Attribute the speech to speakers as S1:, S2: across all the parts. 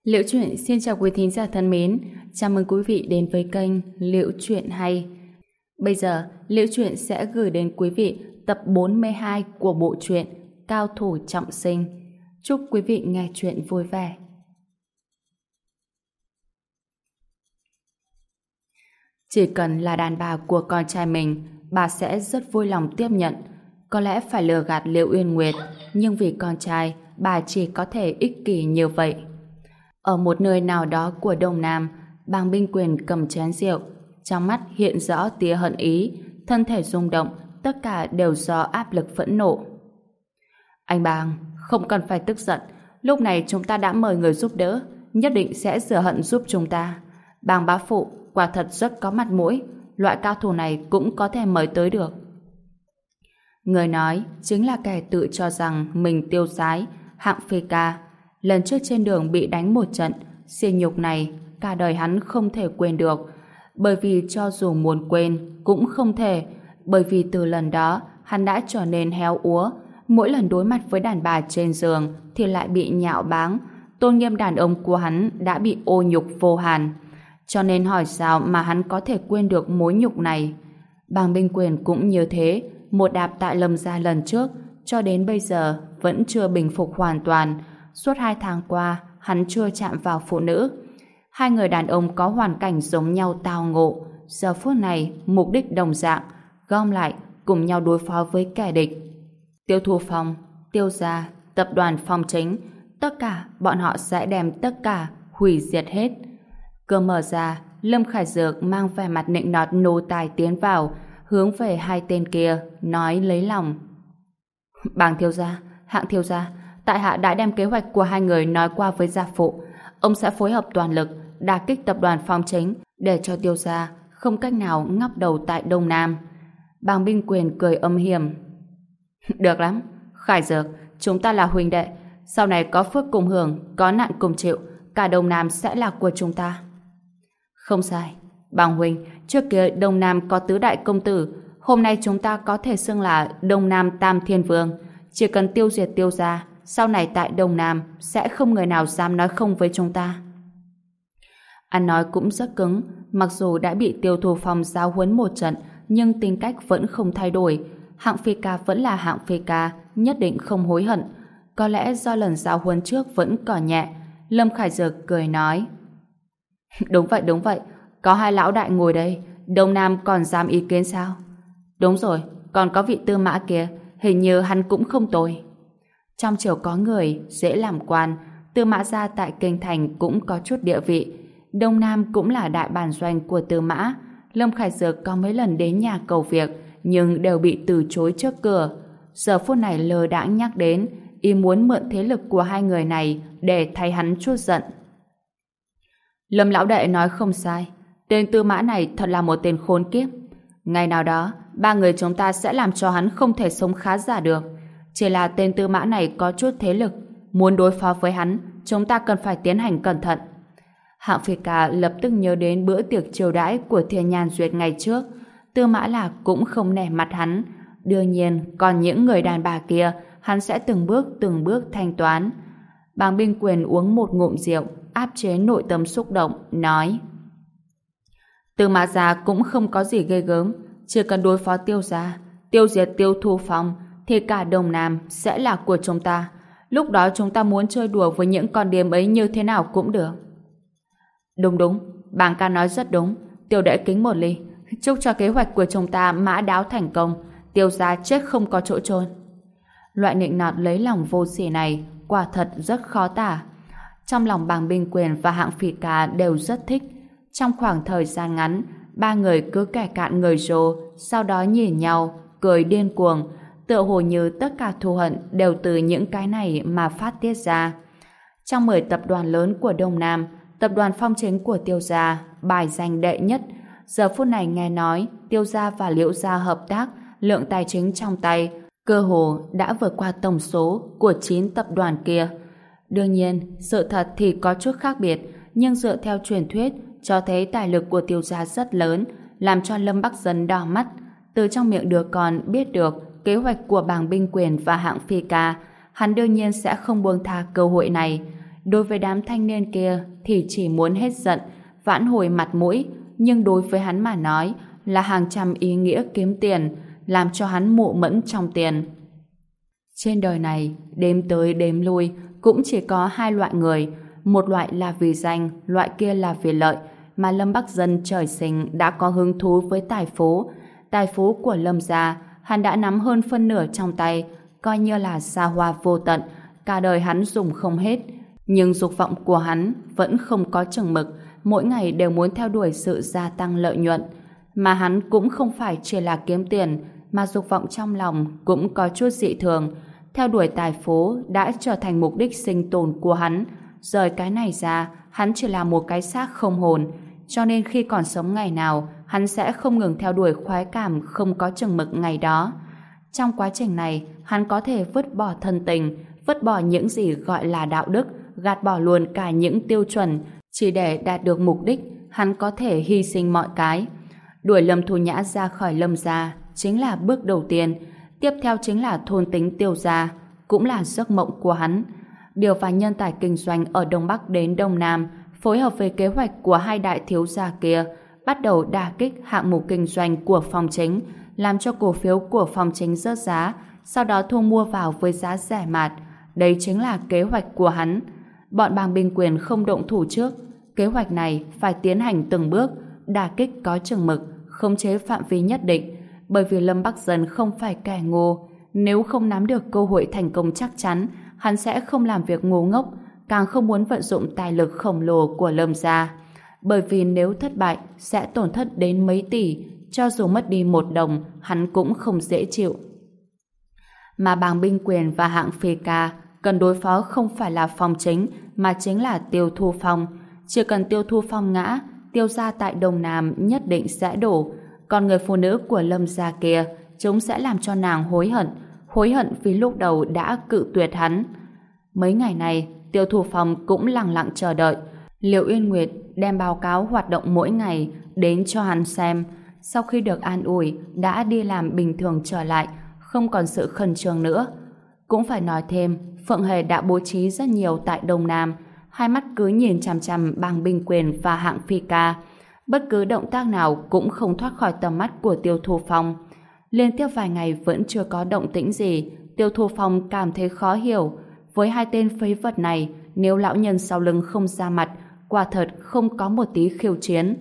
S1: Liễu Chuyện xin chào quý thính giả thân mến, chào mừng quý vị đến với kênh Liễu Chuyện Hay. Bây giờ, Liễu Chuyện sẽ gửi đến quý vị tập 42 của bộ truyện Cao Thủ Trọng Sinh. Chúc quý vị nghe chuyện vui vẻ. Chỉ cần là đàn bà của con trai mình, bà sẽ rất vui lòng tiếp nhận. Có lẽ phải lừa gạt Liễu Uyên Nguyệt, nhưng vì con trai, bà chỉ có thể ích kỷ như vậy. Ở một nơi nào đó của Đông Nam, Bàng Binh Quyền cầm chén rượu, trong mắt hiện rõ tia hận ý, thân thể rung động, tất cả đều do áp lực phẫn nộ. Anh Bàng, không cần phải tức giận, lúc này chúng ta đã mời người giúp đỡ, nhất định sẽ rửa hận giúp chúng ta. Bàng bá phụ quả thật rất có mặt mũi, loại cao thủ này cũng có thể mời tới được. Người nói chính là kẻ tự cho rằng mình tiêu sái, Hạng Phi Ca. Lần trước trên đường bị đánh một trận, sỉ nhục này cả đời hắn không thể quên được, bởi vì cho dù muốn quên cũng không thể, bởi vì từ lần đó hắn đã trở nên héo úa, mỗi lần đối mặt với đàn bà trên giường thì lại bị nhạo báng, tôn nghiêm đàn ông của hắn đã bị ô nhục vô hàn. Cho nên hỏi sao mà hắn có thể quên được mối nhục này. Bàng Binh Quyền cũng như thế, một đạp tại Lâm gia lần trước cho đến bây giờ vẫn chưa bình phục hoàn toàn. Suốt 2 tháng qua, hắn chưa chạm vào phụ nữ. Hai người đàn ông có hoàn cảnh giống nhau tao ngộ, giờ phút này mục đích đồng dạng, gom lại cùng nhau đối phó với kẻ địch. Tiêu Thu Phong, Tiêu gia, tập đoàn Phong Chính, tất cả bọn họ sẽ đem tất cả hủy diệt hết. Cửa mở ra, Lâm Khải Dược mang vẻ mặt nịnh nọt nô tài tiến vào, hướng về hai tên kia, nói lấy lòng. Bàng thiếu gia, Hạng thiếu gia, tại hạ đã đem kế hoạch của hai người nói qua với gia phụ. Ông sẽ phối hợp toàn lực đả kích tập đoàn Phong Chính để cho Tiêu gia không cách nào ngóc đầu tại Đông Nam. Bàng Binh Quyền cười âm hiểm. Được lắm, Khải Dược, chúng ta là huynh đệ, sau này có phước cùng hưởng, có nạn cùng chịu, cả Đông Nam sẽ là của chúng ta. Không sai, Bàng huynh, trước kia Đông Nam có tứ đại công tử, hôm nay chúng ta có thể xưng là Đông Nam Tam Thiên Vương. Chỉ cần tiêu diệt Tiêu gia, sau này tại Đông Nam sẽ không người nào dám nói không với chúng ta. Anh nói cũng rất cứng, mặc dù đã bị Tiêu Thu Phong giáo huấn một trận, nhưng tính cách vẫn không thay đổi. Hạng Phi Ca vẫn là Hạng Phi Ca, nhất định không hối hận. Có lẽ do lần giáo huấn trước vẫn còn nhẹ. Lâm Khải Dược cười nói. Đúng vậy, có hai lão đại ngồi đây, Đông Nam còn dám ý kiến sao? Đúng rồi, còn có vị Tư Mã kia, hình như hắn cũng không tồi. Trong triều có người dễ làm quan, Tư Mã gia tại kinh thành cũng có chút địa vị. Đông Nam cũng là đại bản doanh của Tư Mã. Lâm Khải Dược có mấy lần đến nhà cầu việc, nhưng đều bị từ chối trước cửa. Giờ phút này lơ đãng nhắc đến, ý muốn mượn thế lực của hai người này để thay hắn chút giận. Lâm lão đệ nói không sai, tên Tư Mã này thật là một tên khốn kiếp. Ngày nào đó, ba người chúng ta sẽ làm cho hắn không thể sống khá giả được. Chỉ là tên Tư Mã này có chút thế lực, muốn đối phó với hắn, chúng ta cần phải tiến hành cẩn thận. Hạng Phi Ca lập tức nhớ đến bữa tiệc chiêu đãi của Thiên Nhan Duyệt ngày trước. Tư Mã Lạc cũng không nể mặt hắn. Đương nhiên, còn những người đàn bà kia, hắn sẽ từng bước thanh toán. Bàng Binh Quyền uống một ngụm rượu, áp chế nội tâm xúc động, nói: Tư Mã gia cũng không có gì ghê gớm, chỉ cần đối phó Tiêu gia, tiêu diệt Tiêu Thu Phong, thì cả Đông Nam sẽ là của chúng ta. Lúc đó chúng ta muốn chơi đùa với những con điếm ấy như thế nào cũng được. Đúng, Bàng ca nói rất đúng. Tiểu đệ kính một ly, chúc cho kế hoạch của chúng ta mã đáo thành công, Tiêu gia chết không có chỗ chôn. Loại nịnh nọt lấy lòng vô sỉ này quả thật rất khó tả. Trong lòng Bàng Binh Quyền và Hạng Phi Ca đều rất thích. Trong khoảng thời gian ngắn, ba người cứ kẻ cạn người rồ, sau đó nhìn nhau, cười điên cuồng, tựa hồ như tất cả thù hận đều từ những cái này mà phát tiết ra. Trong 10 tập đoàn lớn của Đông Nam, tập đoàn Phong Chính của Tiêu gia bài danh đệ nhất. Giờ phút này nghe nói Tiêu gia và Liễu gia hợp tác, lượng tài chính trong tay cơ hồ đã vượt qua tổng số của 9 tập đoàn kia. Đương nhiên, sự thật thì có chút khác biệt, nhưng dựa theo truyền thuyết cho thấy tài lực của Tiêu gia rất lớn, làm cho Lâm Bắc Dân đỏ mắt. Từ trong miệng đứa con biết được kế hoạch của Bàng Binh Quyền và Hạng Phi Ca, hắn đương nhiên sẽ không buông tha cơ hội này. Đối với đám thanh niên kia thì chỉ muốn hết giận, vãn hồi mặt mũi, nhưng đối với hắn mà nói là hàng trăm ý nghĩa kiếm tiền, làm cho hắn mụ mẫn trong tiền. Trên đời này, đếm tới đếm lui cũng chỉ có hai loại người, một loại là vì danh, loại kia là vì lợi, mà Lâm Bắc Dân trời sinh đã có hứng thú với tài phú. Tài phú của Lâm gia, hắn đã nắm hơn phân nửa trong tay, coi như là xa hoa vô tận, cả đời hắn dùng không hết. Nhưng dục vọng của hắn vẫn không có chừng mực, mỗi ngày đều muốn theo đuổi sự gia tăng lợi nhuận. Mà hắn cũng không phải chỉ là kiếm tiền, mà dục vọng trong lòng cũng có chút dị thường. Theo đuổi tài phú đã trở thành mục đích sinh tồn của hắn. Rời cái này ra, hắn chỉ là một cái xác không hồn. Cho nên khi còn sống ngày nào, hắn sẽ không ngừng theo đuổi khoái cảm không có chừng mực ngày đó. Trong quá trình này, hắn có thể vứt bỏ thân tình, vứt bỏ những gì gọi là đạo đức, gạt bỏ luôn cả những tiêu chuẩn. Chỉ để đạt được mục đích, hắn có thể hy sinh mọi cái. Đuổi Lâm Thu Nhã ra khỏi Lâm gia chính là bước đầu tiên. Tiếp theo chính là thôn tính Tiêu gia, cũng là giấc mộng của hắn. Điều phái nhân tài kinh doanh ở Đông Bắc đến Đông Nam, phối hợp với kế hoạch của hai đại thiếu gia kia, bắt đầu đả kích hạng mục kinh doanh của Phong Chính, làm cho cổ phiếu của Phong Chính rớt giá, sau đó thu mua vào với giá rẻ mạt. Đây chính là kế hoạch của hắn. Bọn bang binh quyền không động thủ trước. Kế hoạch này phải tiến hành từng bước, đả kích có chừng mực, khống chế phạm vi nhất định. Bởi vì Lâm Bắc Dân không phải kẻ ngu. Nếu không nắm được cơ hội thành công chắc chắn, hắn sẽ không làm việc ngu ngốc, càng không muốn vận dụng tài lực khổng lồ của Lâm gia. Bởi vì nếu thất bại, sẽ tổn thất đến mấy tỷ, cho dù mất đi một đồng, hắn cũng không dễ chịu. Mà bang binh quyền và hạng phi ca cần đối phó không phải là Phong Chính, mà chính là Tiêu Thu Phong. Chỉ cần Tiêu Thu Phong ngã, Tiêu gia tại Đông Nam nhất định sẽ đổ. Còn người phụ nữ của Lâm gia kia, chúng sẽ làm cho nàng hối hận vì lúc đầu đã cự tuyệt hắn. Mấy ngày này, Tiêu Thu Phong cũng lặng lặng chờ đợi. Liệu Uyên Nguyệt đem báo cáo hoạt động mỗi ngày đến cho hắn xem. Sau khi được an ủi, đã đi làm bình thường trở lại, không còn sự khẩn trương nữa. Cũng phải nói thêm, Phượng Hề đã bố trí rất nhiều tại Đông Nam, hai mắt cứ nhìn chằm chằm bang binh quyền và hạng phi ca. Bất cứ động tác nào cũng không thoát khỏi tầm mắt của Tiêu Thu Phong. Liên tiếp vài ngày vẫn chưa có động tĩnh gì, Tiêu Thu Phong cảm thấy khó hiểu. Với hai tên phế vật này, nếu lão nhân sau lưng không ra mặt, quả thật không có một tí khiêu chiến.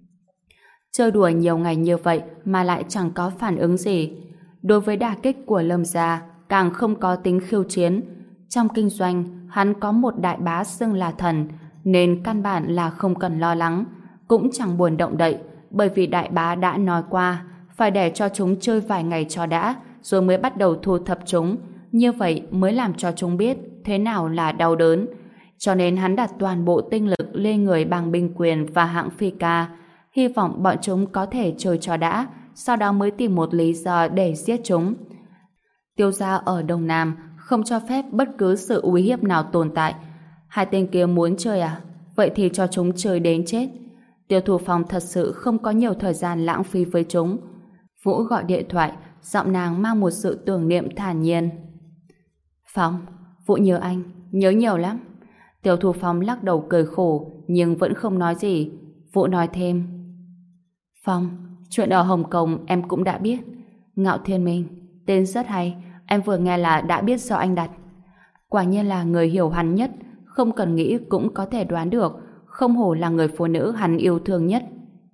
S1: Chơi đùa nhiều ngày như vậy mà lại chẳng có phản ứng gì. Đối với đả kích của Lâm gia, càng không có tính khiêu chiến. Trong kinh doanh, hắn có một đại bá xưng là thần, nên căn bản là không cần lo lắng, cũng chẳng buồn động đậy, bởi vì đại bá đã nói qua, phải để cho chúng chơi vài ngày cho đã, rồi mới bắt đầu thu thập chúng. Như vậy mới làm cho chúng biết thế nào là đau đớn. Cho nên hắn đặt toàn bộ tinh lực lên người bang binh quyền và hạng phi ca, hy vọng bọn chúng có thể chơi cho đã, sau đó mới tìm một lý do để giết chúng. Tiêu gia ở Đông Nam không cho phép bất cứ sự uy hiếp nào tồn tại. Hai tên kia muốn chơi à? Vậy thì cho chúng chơi đến chết. Tiêu Thu Phong thật sự không có nhiều thời gian lãng phí với chúng. Vũ gọi điện thoại, giọng nàng mang một sự tưởng niệm thản nhiên. Phong, Vũ nhớ anh, nhớ nhiều lắm. Tiêu Thu Phong lắc đầu cười khổ, nhưng vẫn không nói gì. Vũ nói thêm. Phong, chuyện ở Hồng Kông em cũng đã biết. Ngạo Thiên Minh, tên rất hay, em vừa nghe là đã biết do anh đặt. Quả nhiên là người hiểu hắn nhất, không cần nghĩ cũng có thể đoán được, không hổ là người phụ nữ hắn yêu thương nhất.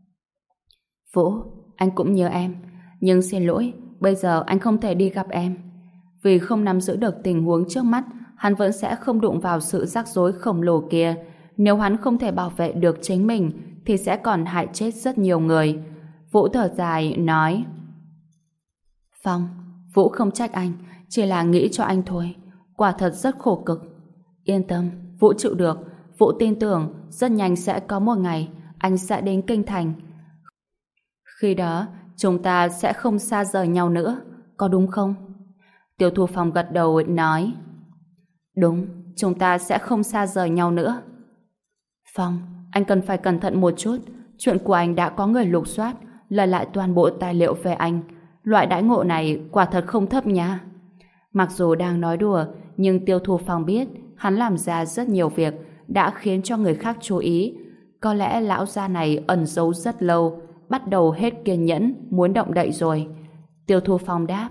S1: Vũ, anh cũng nhớ em, nhưng xin lỗi, bây giờ anh không thể đi gặp em. Vì không nắm giữ được tình huống trước mắt, hắn vẫn sẽ không đụng vào sự rắc rối khổng lồ kia. Nếu hắn không thể bảo vệ được chính mình, thì sẽ còn hại chết rất nhiều người. Vũ thở dài, nói. Phong, Vũ không trách anh, chỉ là nghĩ cho anh thôi. Quả thật rất khổ cực. Yên tâm, Vũ chịu được. Vũ tin tưởng, rất nhanh sẽ có một ngày, anh sẽ đến Kinh Thành. Khi đó, chúng ta sẽ không xa rời nhau nữa, có đúng không? Tiêu Thu Phong gật đầu, nói. Đúng, chúng ta sẽ không xa rời nhau nữa. Phong, anh cần phải cẩn thận một chút. Chuyện của anh đã có người lục soát, lời lại toàn bộ tài liệu về anh. Loại đãi ngộ này quả thật không thấp nha. Mặc dù đang nói đùa, nhưng Tiêu Thu Phong biết hắn làm ra rất nhiều việc đã khiến cho người khác chú ý. Có lẽ lão già này ẩn giấu rất lâu, bắt đầu hết kiên nhẫn, muốn động đậy rồi. Tiêu Thu Phong đáp.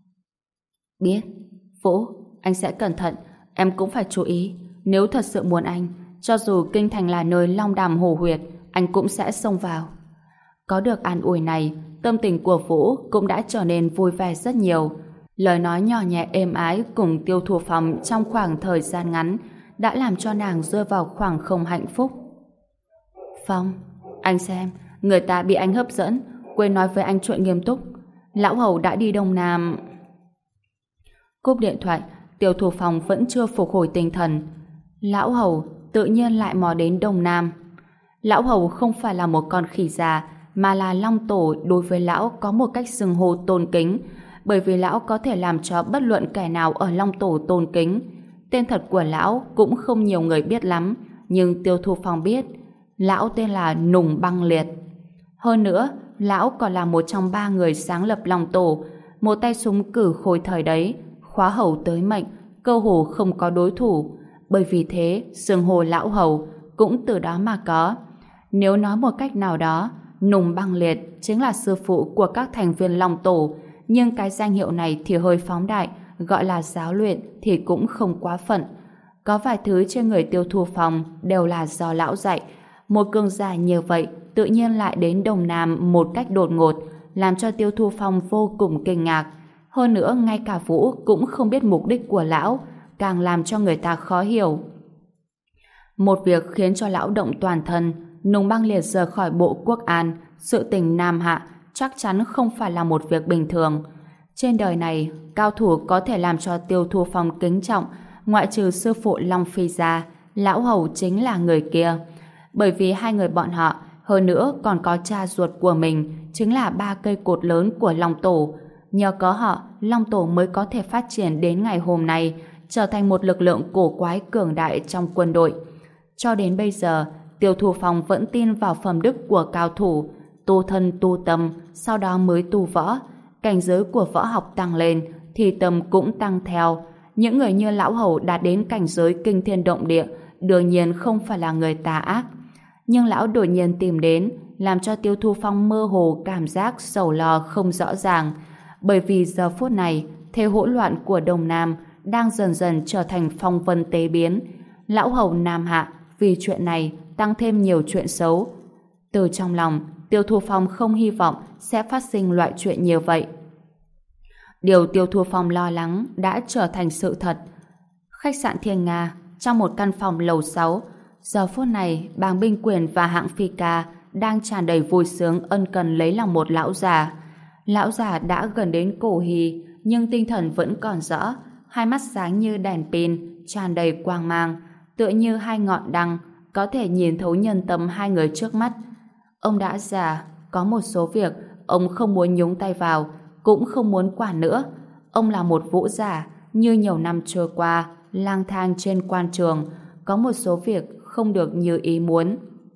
S1: Biết. Vũ, anh sẽ cẩn thận, em cũng phải chú ý. Nếu thật sự muốn anh, cho dù kinh thành là nơi long đàm hổ huyệt, anh cũng sẽ xông vào. Có được an ủi này, tâm tình của Vũ cũng đã trở nên vui vẻ rất nhiều. Lời nói nhỏ nhẹ êm ái cùng Tiêu Thu Phong trong khoảng thời gian ngắn đã làm cho nàng rơi vào khoảng không hạnh phúc. Phong, anh xem, người ta bị anh hấp dẫn, quên nói với anh chuyện nghiêm túc. Lão Hầu đã đi Đông Nam. Cúp điện thoại, Tiêu Thu Phong vẫn chưa phục hồi tinh thần. Lão Hầu tự nhiên lại mò đến Đông Nam. Lão Hầu không phải là một con khỉ già, mà là Long Tổ đối với lão có một cách xưng hô tôn kính, bởi vì lão có thể làm cho bất luận kẻ nào ở Long Tổ tôn kính. Tên thật của lão cũng không nhiều người biết lắm, nhưng Tiêu Thu Phong biết. Lão tên là Nùng Băng Liệt. Hơn nữa, lão còn là một trong 3 người sáng lập Long Tổ, một tay súng cử khôi thời đấy, khóa hầu tới mệnh, cơ hồ không có đối thủ. Bởi vì thế, xưng hô lão hầu cũng từ đó mà có. Nếu nói một cách nào đó, Nùng Băng Liệt chính là sư phụ của các thành viên Long Tổ, nhưng cái danh hiệu này thì hơi phóng đại, gọi là giáo luyện thì cũng không quá phận. Có vài thứ trên người Tiêu Thu Phong đều là do lão dạy. Một cường giả như vậy tự nhiên lại đến Đông Nam một cách đột ngột, làm cho Tiêu Thu Phong vô cùng kinh ngạc. Hơn nữa, ngay cả Vũ cũng không biết mục đích của lão, càng làm cho người ta khó hiểu. Một việc khiến cho lão động toàn thân, Nùng Băng Liệt rời khỏi bộ Quốc An, sự tình Nam Hạ chắc chắn không phải là một việc bình thường. Trên đời này, cao thủ có thể làm cho Tiêu Thu Phong kính trọng, ngoại trừ sư phụ Long Phi ra, lão hầu chính là người kia. Bởi vì hai người bọn họ, hơn nữa còn có cha ruột của mình, chính là 3 cây cột lớn của Long Tổ. Nhờ có họ, Long Tổ mới có thể phát triển đến ngày hôm nay, trở thành một lực lượng cổ quái cường đại trong quân đội. Cho đến bây giờ, Tiêu Thu Phong vẫn tin vào phẩm đức của cao thủ, tu thân tu tâm, sau đó mới tu võ. Cảnh giới của võ học tăng lên, thì tâm cũng tăng theo. Những người như lão hầu đạt đến cảnh giới kinh thiên động địa, đương nhiên không phải là người tà ác. Nhưng lão đột nhiên tìm đến, làm cho Tiêu Thu Phong mơ hồ cảm giác sầu lo không rõ ràng. Bởi vì giờ phút này, thế hỗn loạn của Đông Nam đang dần dần trở thành phong vân tế biến. Lão hầu Nam Hạ vì chuyện này tăng thêm nhiều chuyện xấu. Từ trong lòng, Tiêu Thu Phong không hy vọng sẽ phát sinh loại chuyện như vậy. Điều Tiêu Thu Phong lo lắng đã trở thành sự thật. Khách sạn Thiên Nga, trong một căn phòng lầu 6, giờ phút này Bàng Binh Quyền và Hạng Phi Ca đang tràn đầy vui sướng ân cần lấy lòng một lão già. Lão già đã gần đến cổ hì, nhưng tinh thần vẫn còn rõ, hai mắt sáng như đèn pin, tràn đầy quang mang, tựa như hai ngọn đăng, có thể nhìn thấu nhân tâm hai người trước mắt. Ông đã già, có một số việc ông không muốn nhúng tay vào, cũng không muốn quản nữa. Ông là một vũ giả, như nhiều năm trôi qua, lang thang trên quan trường, có một số việc không được như ý muốn.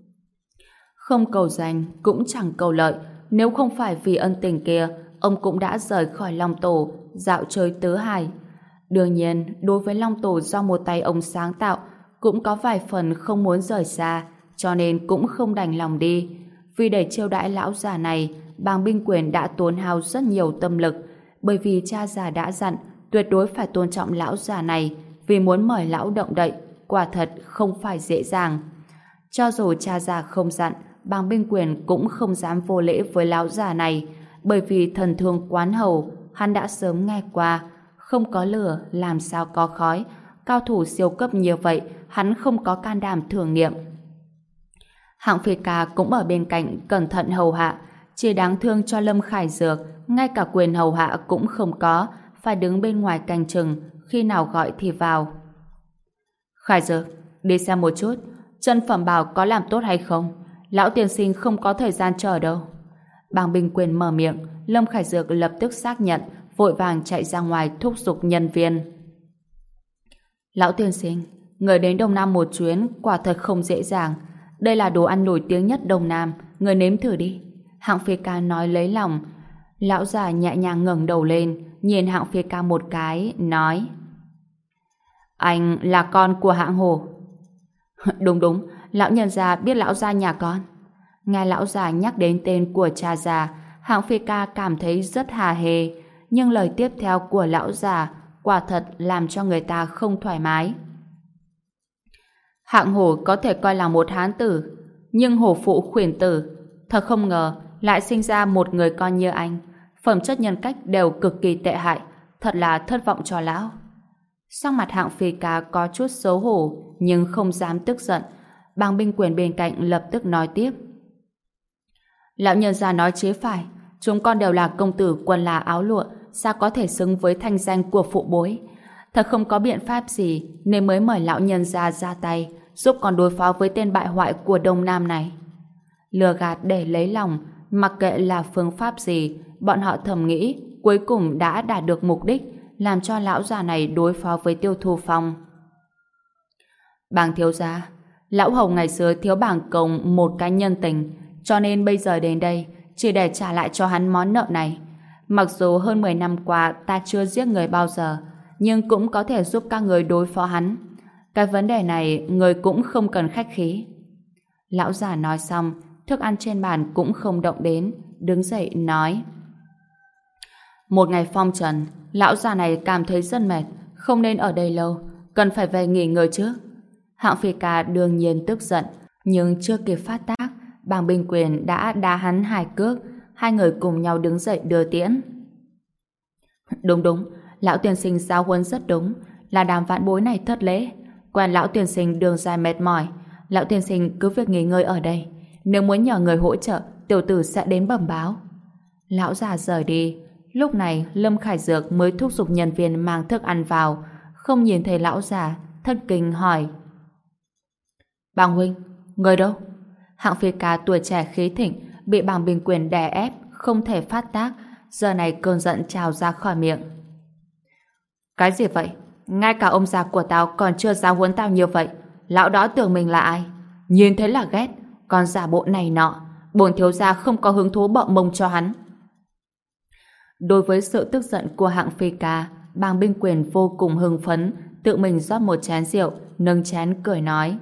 S1: Không cầu danh, cũng chẳng cầu lợi. Nếu không phải vì ân tình kia, ông cũng đã rời khỏi Long Tổ, dạo chơi tứ hải. Đương nhiên, đối với Long Tổ do một tay ông sáng tạo, cũng có vài phần không muốn rời xa, cho nên cũng không đành lòng đi. Vì để chiêu đãi lão già này, Bàng Binh Quyền đã tốn hao rất nhiều tâm lực, bởi vì cha già đã dặn tuyệt đối phải tôn trọng lão già này, vì muốn mời lão động đậy, quả thật không phải dễ dàng. Cho dù cha già không dặn, Bàng Binh Quyền cũng không dám vô lễ với lão già này, bởi vì thần thương quán hầu, hắn đã sớm nghe qua, không có lửa làm sao có khói, cao thủ siêu cấp như vậy, hắn không có can đảm thử nghiệm. Hạng Phi Ca cũng ở bên cạnh cẩn thận hầu hạ, chỉ đáng thương cho Lâm Khải Dược, ngay cả quyền hầu hạ cũng không có, phải đứng bên ngoài canh chừng, khi nào gọi thì vào. Khải Dược, đi xem một chút, chân phẩm bảo có làm tốt hay không? Lão tiên sinh không có thời gian chờ đâu. Bàng Binh Quyền mở miệng, Lâm Khải Dược lập tức xác nhận, vội vàng chạy ra ngoài thúc giục nhân viên. Lão tiên sinh, người đến Đông Nam một chuyến quả thật không dễ dàng. Đây là đồ ăn nổi tiếng nhất Đông Nam, người nếm thử đi. Hạng Phi Ca nói lấy lòng. Lão già nhẹ nhàng ngẩng đầu lên, nhìn Hạng Phi Ca một cái, nói: Anh là con của hạng Hổ. Đúng đúng, lão nhân gia biết lão gia nhà con. Nghe lão già nhắc đến tên của cha già, hạng Phi Ca cảm thấy rất hà hê, nhưng lời tiếp theo của lão già quả thật làm cho người ta không thoải mái. Hạng Hổ có thể coi là một hán tử, nhưng hổ phụ khuyển tử, thật không ngờ lại sinh ra một người con như anh. Phẩm chất nhân cách đều cực kỳ tệ hại, thật là thất vọng cho lão. Sắc mặt hạng Phi Ca có chút xấu hổ, nhưng không dám tức giận. Bàng Binh Quyền bên cạnh lập tức nói tiếp. Lão nhân gia nói chế phải, chúng con đều là công tử quần là áo lụa, sao có thể xứng với thanh danh của phụ bối. Thật không có biện pháp gì nên mới mời lão nhân gia ra tay giúp con đối phó với tên bại hoại của Đông Nam này. Lừa gạt để lấy lòng, mặc kệ là phương pháp gì, bọn họ thầm nghĩ cuối cùng đã đạt được mục đích, làm cho lão già này đối phó với Tiêu Thu Phong. Bàng thiếu gia, lão Hồng ngày xưa thiếu bảng công một cái nhân tình, cho nên bây giờ đến đây chỉ để trả lại cho hắn món nợ này. Mặc dù hơn 10 năm qua ta chưa giết người bao giờ, nhưng cũng có thể giúp các người đối phó hắn. Cái vấn đề này người cũng không cần khách khí. Lão già nói xong, thức ăn trên bàn cũng không động đến, đứng dậy nói. Một ngày phong trần, lão già này cảm thấy rất mệt, không nên ở đây lâu, cần phải về nghỉ ngơi trước. Hạng Phi Ca đương nhiên tức giận, nhưng chưa kịp phát tác, Bàng Binh Quyền đã đá hắn 2 cước, hai người cùng nhau đứng dậy đưa tiễn. Đúng đúng, lão tiên sinh giáo huấn rất đúng, là Đàm vãn bối này thất lễ, quen lão tiên sinh đường dài mệt mỏi, lão tiên sinh cứ việc nghỉ ngơi ở đây, nếu muốn nhờ người hỗ trợ, tiểu tử sẽ đến bẩm báo. Lão già rời đi, lúc này Lâm Khải Dược mới thúc giục nhân viên mang thức ăn vào, không nhìn thấy lão già, thất kinh hỏi. Bàng huynh, người đâu? Hạng Phi Ca tuổi trẻ khí thịnh, bị Bàng Binh Quyền đè ép, không thể phát tác, giờ này cơn giận trào ra khỏi miệng. Cái gì vậy? Ngay cả ông già của tao còn chưa giáo huấn tao như vậy, lão đó tưởng mình là ai? Nhìn thấy là ghét, còn giả bộ này nọ, bổn thiếu gia không có hứng thú bợ mông cho hắn. Đối với sự tức giận của Hạng Phi Ca, Bàng Binh Quyền vô cùng hưng phấn, tự mình rót một chén rượu, nâng chén cười nói.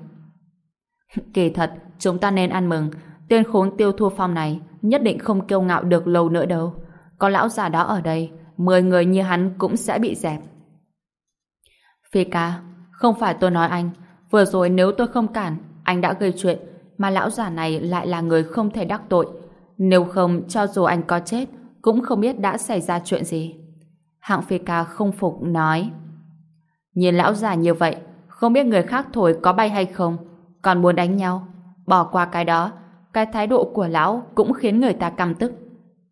S1: Kỳ thật, chúng ta nên ăn mừng, tên khốn Tiêu Thu Phong này nhất định không kiêu ngạo được lâu nữa đâu. Có lão già đó ở đây, 10 người như hắn cũng sẽ bị dẹp. Phi Ca, không phải tôi nói anh, vừa rồi nếu tôi không cản, anh đã gây chuyện, mà lão già này lại là người không thể đắc tội. Nếu không, cho dù anh có chết, cũng không biết đã xảy ra chuyện gì. Hạng Phi Ca không phục nói. Nhìn lão già như vậy, không biết người khác thổi có bay hay không, còn muốn đánh nhau. Bỏ qua cái đó, cái thái độ của lão cũng khiến người ta căm tức.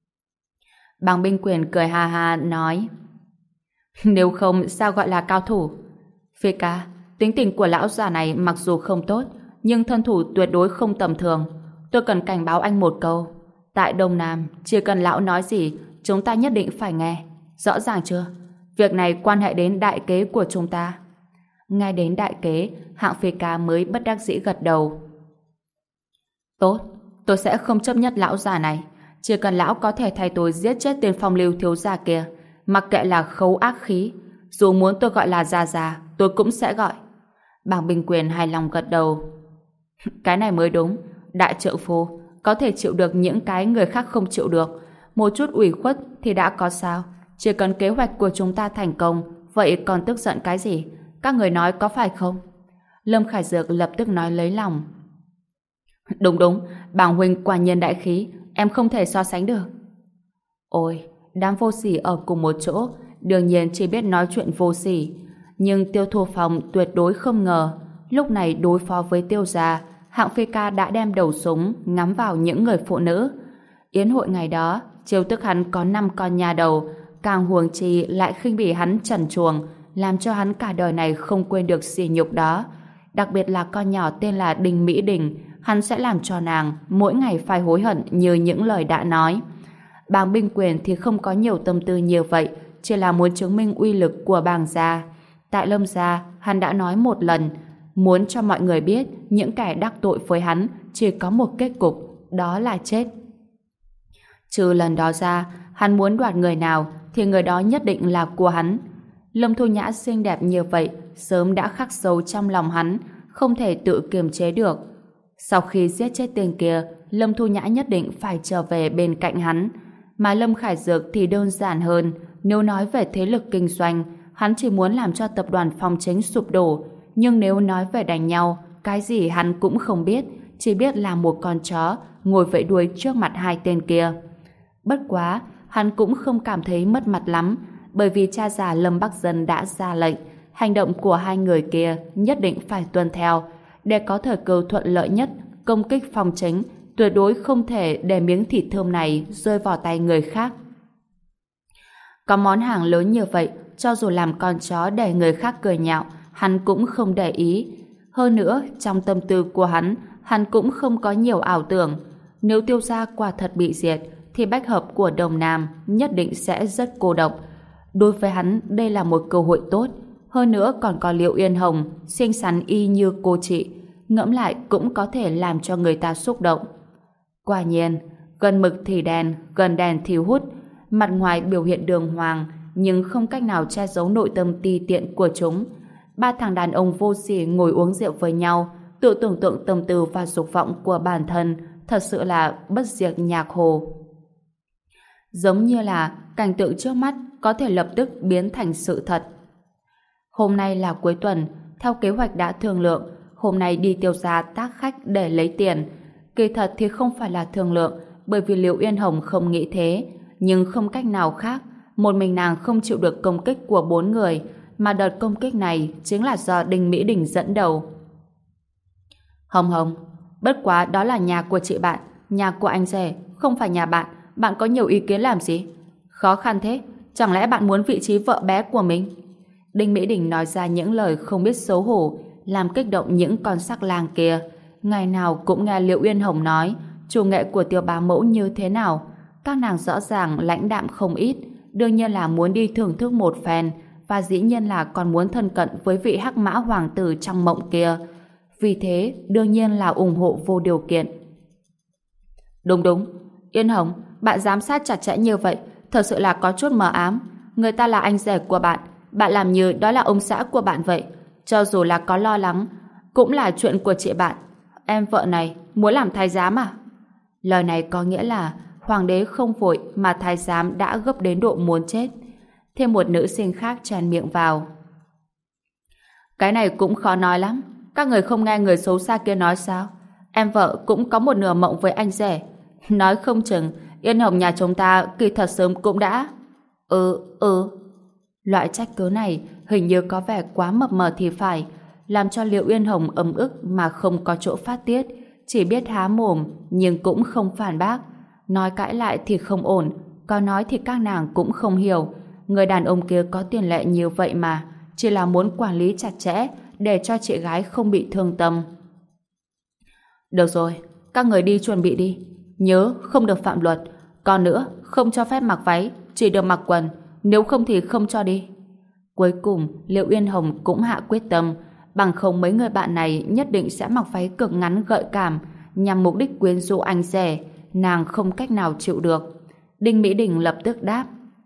S1: Bàng Binh Quyền cười ha ha nói. Nếu không sao gọi là cao thủ? Phi Ca, tính tình của lão già này mặc dù không tốt, nhưng thân thủ tuyệt đối không tầm thường. Tôi cần cảnh báo anh một câu. Tại Đông Nam, chỉ cần lão nói gì, chúng ta nhất định phải nghe. Rõ ràng chưa? Việc này quan hệ đến đại kế của chúng ta. Nghe đến đại kế, Hạng Phi Ca mới bất đắc dĩ gật đầu. Tốt, tôi sẽ không chấp nhất lão già này. Chỉ cần lão có thể thay tôi giết chết tên Phong Lưu thiếu gia kia, mặc kệ là khấu ác khí, dù muốn tôi gọi là già, tôi cũng sẽ gọi. Bàng Binh Quyền hài lòng gật đầu. Cái này mới đúng, đại trượng phu có thể chịu được những cái người khác không chịu được. Một chút ủy khuất thì đã có sao? Chỉ cần kế hoạch của chúng ta thành công, vậy còn tức giận cái gì? Các người nói có phải không? Lâm Khải Dược lập tức nói lấy lòng. Đúng đúng, Bàng huynh quả nhiên đại khí, em không thể so sánh được. Ôi, đám vô sỉ ở cùng một chỗ, đương nhiên chỉ biết nói chuyện vô sỉ. Nhưng Tiêu Thu Phong tuyệt đối không ngờ, lúc này đối phó với Tiêu gia, Hạng Phi Ca đã đem đầu súng ngắm vào những người phụ nữ. Yến hội ngày đó, chiêu tức hắn có 5 con nhà đầu, càng huống chi lại khinh bỉ hắn trần truồng, làm cho hắn cả đời này không quên được sỉ nhục đó. Đặc biệt là con nhỏ tên là Đinh Mỹ Đình, hắn sẽ làm cho nàng mỗi ngày phải hối hận như những lời đã nói. Bàng Binh Quyền thì không có nhiều tâm tư nhiều vậy, chỉ là muốn chứng minh uy lực của Bàng gia. Tại Lâm gia, hắn đã nói một lần, muốn cho mọi người biết những kẻ đắc tội với hắn chỉ có một kết cục, đó là chết. Trừ lần đó ra, hắn muốn đoạt người nào thì người đó nhất định là của hắn. Lâm Thu Nhã xinh đẹp như vậy, sớm đã khắc sâu trong lòng hắn, không thể tự kiềm chế được. Sau khi giết chết tên kia, Lâm Thu Nhã nhất định phải trở về bên cạnh hắn. Mà Lâm Khải Dược thì đơn giản hơn, nếu nói về thế lực kinh doanh, hắn chỉ muốn làm cho tập đoàn Phong Chính sụp đổ, nhưng nếu nói về đánh nhau, cái gì hắn cũng không biết, chỉ biết là một con chó ngồi vẫy đuôi trước mặt hai tên kia. Bất quá, hắn cũng không cảm thấy mất mặt lắm, bởi vì cha già Lâm Bắc Dân đã ra lệnh, hành động của hai người kia nhất định phải tuân theo, để có thời cơ thuận lợi nhất công kích Phong Chính, tuyệt đối không thể để miếng thịt thơm này rơi vào tay người khác. Có món hàng lớn như vậy, cho dù làm con chó để người khác cười nhạo, hắn cũng không để ý. Hơn nữa, trong tâm tư của hắn cũng không có nhiều ảo tưởng. Nếu Tiêu gia quả thật bị diệt, thì bách hợp của Đồng Nam nhất định sẽ rất cô độc. Đối với hắn, đây là một cơ hội tốt. Hơn nữa còn có Liệu Yên Hồng, xinh xắn y như cô chị. Ngẫm lại cũng có thể làm cho người ta xúc động. Quả nhiên, gần mực thì đèn, gần đèn thì hút. Mặt ngoài biểu hiện đường hoàng, nhưng không cách nào che giấu nội tâm ti tiện của chúng. Ba thằng đàn ông vô sỉ ngồi uống rượu với nhau, tự tưởng tượng tâm tư và dục vọng của bản thân, thật sự là bất diệt nhạc hồ. Giống như là cảnh tượng trước mắt có thể lập tức biến thành sự thật. Hôm nay là cuối tuần, theo kế hoạch đã thương lượng, hôm nay đi Tiêu gia tác khách để lấy tiền. Kỳ thật thì không phải là thương lượng, bởi vì Liệu Yên Hồng không nghĩ thế, nhưng không cách nào khác, một mình nàng không chịu được công kích của 4 người, mà đợt công kích này chính là do Đinh Mỹ Đình dẫn đầu. Hồng Hồng, bất quá đó là nhà của chị bạn, nhà của anh rể, không phải nhà bạn, bạn có nhiều ý kiến làm gì? Khó khăn thế, chẳng lẽ bạn muốn vị trí vợ bé của mình? Đinh Mỹ Đình nói ra những lời không biết xấu hổ, làm kích động những con sắc lang kia. Ngày nào cũng nghe Liệu Yên Hồng nói chủ nghệ của Tiêu bá mẫu như thế nào. Các nàng rõ ràng lãnh đạm không ít, đương nhiên là muốn đi thưởng thức một phen, và dĩ nhiên là còn muốn thân cận với vị hắc mã hoàng tử trong mộng kia. Vì thế, đương nhiên là ủng hộ vô điều kiện. Đúng đúng, Yên Hồng, bạn giám sát chặt chẽ như vậy, thật sự là có chút mờ ám. Người ta là anh rể của bạn, bạn làm như đó là ông xã của bạn vậy. Cho dù là có lo lắng, cũng là chuyện của chị bạn. Em vợ này, muốn làm thái giám à? Lời này có nghĩa là hoàng đế không vội mà thái giám đã gấp đến độ muốn chết. Thêm một nữ sinh khác tràn miệng vào. Cái này cũng khó nói lắm. Các người không nghe người xấu xa kia nói sao? Em vợ cũng có một nửa mộng với anh rể. Nói không chừng Yên Hồng nhà chúng ta kỳ thật sớm cũng đã. Loại trách cứ này hình như có vẻ quá mập mờ thì phải, làm cho Liệu Yên Hồng ấm ức mà không có chỗ phát tiết, chỉ biết há mồm nhưng cũng không phản bác. Nói cãi lại thì không ổn, có nói thì các nàng cũng không hiểu. Người đàn ông kia có tiền lệ như vậy mà, chỉ là muốn quản lý chặt chẽ để cho chị gái không bị thương tâm. Được rồi, các người đi chuẩn bị đi. Nhớ không được phạm luật. Còn nữa, không cho phép mặc váy, chỉ được mặc quần, nếu không thì không cho đi. Cuối cùng, Liệu Yên Hồng cũng hạ quyết tâm, bằng không mấy người bạn này nhất định sẽ mặc váy cực ngắn gợi cảm, nhằm mục đích quyến rũ anh rể. Nàng không cách nào chịu được. Đinh Mỹ Đình lập tức đáp.